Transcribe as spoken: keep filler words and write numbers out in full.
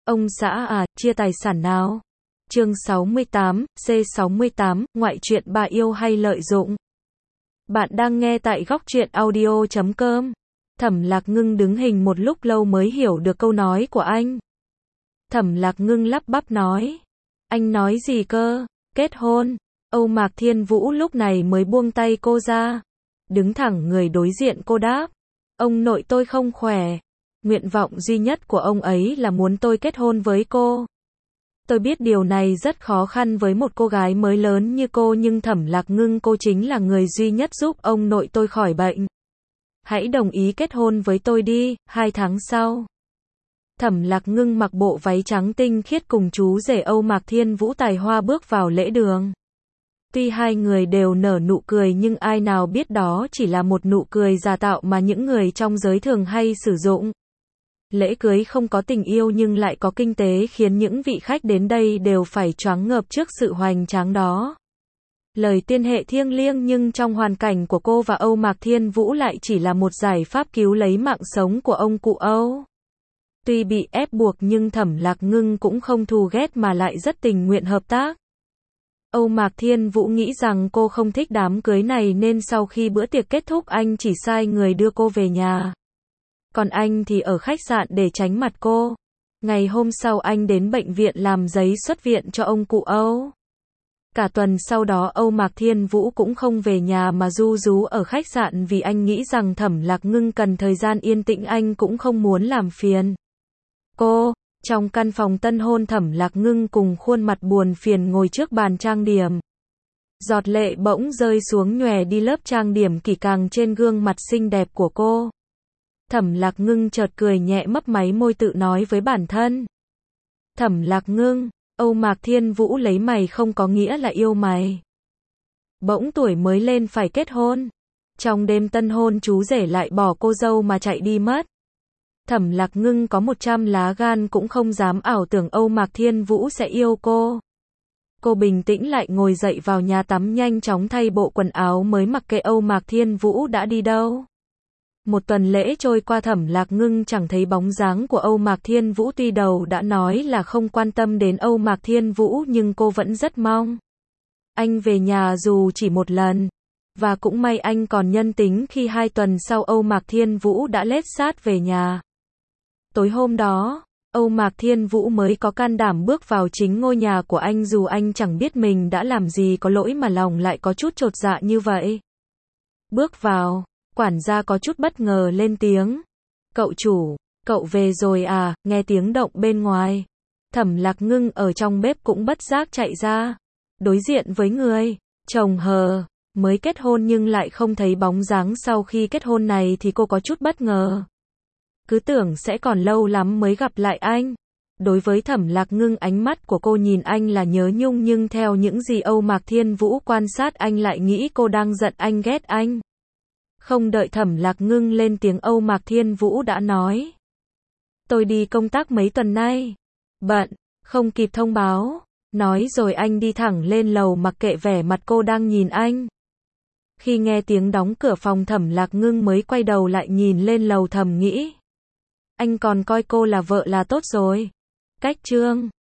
Ông xã à, chia tài sản nào? Chương sáu mươi tám, C sáu mươi tám, ngoại truyện bà yêu hay lợi dụng. Bạn đang nghe tại góc truyện audio chấm com. Thẩm Lạc Ngưng đứng hình một lúc lâu mới hiểu được câu nói của anh. Thẩm Lạc Ngưng lắp bắp nói. Anh nói gì cơ? Kết hôn. Âu Mạc Thiên Vũ lúc này mới buông tay cô ra. Đứng thẳng người đối diện cô đáp. Ông nội tôi không khỏe. Nguyện vọng duy nhất của ông ấy là muốn tôi kết hôn với cô. Tôi biết điều này rất khó khăn với một cô gái mới lớn như cô, nhưng Thẩm Lạc Ngưng, cô chính là người duy nhất giúp ông nội tôi khỏi bệnh. Hãy đồng ý kết hôn với tôi đi, hai tháng sau. Thẩm Lạc Ngưng mặc bộ váy trắng tinh khiết cùng chú rể Âu Mạc Thiên Vũ tài hoa bước vào lễ đường. Tuy hai người đều nở nụ cười nhưng ai nào biết đó chỉ là một nụ cười giả tạo mà những người trong giới thường hay sử dụng. Lễ cưới không có tình yêu nhưng lại có kinh tế, khiến những vị khách đến đây đều phải choáng ngợp trước sự hoành tráng đó. Lời tiên hệ thiêng liêng nhưng trong hoàn cảnh của cô và Âu Mạc Thiên Vũ lại chỉ là một giải pháp cứu lấy mạng sống của ông cụ Âu. Tuy bị ép buộc nhưng Thẩm Lạc Ngưng cũng không thù ghét mà lại rất tình nguyện hợp tác. Âu Mạc Thiên Vũ nghĩ rằng cô không thích đám cưới này nên sau khi bữa tiệc kết thúc anh chỉ sai người đưa cô về nhà. Còn anh thì ở khách sạn để tránh mặt cô. Ngày hôm sau anh đến bệnh viện làm giấy xuất viện cho ông cụ Âu. Cả tuần sau đó Âu Mạc Thiên Vũ cũng không về nhà mà ru rú ở khách sạn vì anh nghĩ rằng Thẩm Lạc Ngưng cần thời gian yên tĩnh, anh cũng không muốn làm phiền cô. Trong căn phòng tân hôn, Thẩm Lạc Ngưng cùng khuôn mặt buồn phiền ngồi trước bàn trang điểm. Giọt lệ bỗng rơi xuống nhòe đi lớp trang điểm kỹ càng trên gương mặt xinh đẹp của cô. Thẩm Lạc Ngưng chợt cười nhẹ mấp máy môi tự nói với bản thân. Thẩm Lạc Ngưng, Âu Mạc Thiên Vũ lấy mày không có nghĩa là yêu mày. Bỗng tuổi mới lên phải kết hôn. Trong đêm tân hôn chú rể lại bỏ cô dâu mà chạy đi mất. Thẩm Lạc Ngưng có một trăm lá gan cũng không dám ảo tưởng Âu Mạc Thiên Vũ sẽ yêu cô. Cô bình tĩnh lại ngồi dậy vào nhà tắm, nhanh chóng thay bộ quần áo mới mặc kệ Âu Mạc Thiên Vũ đã đi đâu. Một tuần lễ trôi qua, Thẩm Lạc Ngưng chẳng thấy bóng dáng của Âu Mạc Thiên Vũ. Tuy đầu đã nói là không quan tâm đến Âu Mạc Thiên Vũ nhưng cô vẫn rất mong anh về nhà dù chỉ một lần. Và cũng may anh còn nhân tính khi hai tuần sau Âu Mạc Thiên Vũ đã lết sát về nhà. Tối hôm đó, Âu Mạc Thiên Vũ mới có can đảm bước vào chính ngôi nhà của anh, dù anh chẳng biết mình đã làm gì có lỗi mà lòng lại có chút chột dạ như vậy. Bước vào, quản gia có chút bất ngờ lên tiếng. Cậu chủ, cậu về rồi à? Nghe tiếng động bên ngoài, Thẩm Lạc Ngưng ở trong bếp cũng bất giác chạy ra. Đối diện với người chồng hờ, mới kết hôn nhưng lại không thấy bóng dáng sau khi kết hôn này thì cô có chút bất ngờ. Cứ tưởng sẽ còn lâu lắm mới gặp lại anh. Đối với Thẩm Lạc Ngưng, ánh mắt của cô nhìn anh là nhớ nhung, nhưng theo những gì Âu Mạc Thiên Vũ quan sát anh lại nghĩ cô đang giận anh, ghét anh. Không đợi Thẩm Lạc Ngưng lên tiếng, Âu Mạc Thiên Vũ đã nói. Tôi đi công tác mấy tuần nay. Bận, không kịp thông báo. Nói rồi anh đi thẳng lên lầu mặc kệ vẻ mặt cô đang nhìn anh. Khi nghe tiếng đóng cửa phòng, Thẩm Lạc Ngưng mới quay đầu lại nhìn lên lầu thầm nghĩ. Anh còn coi cô là vợ là tốt rồi. Cách chương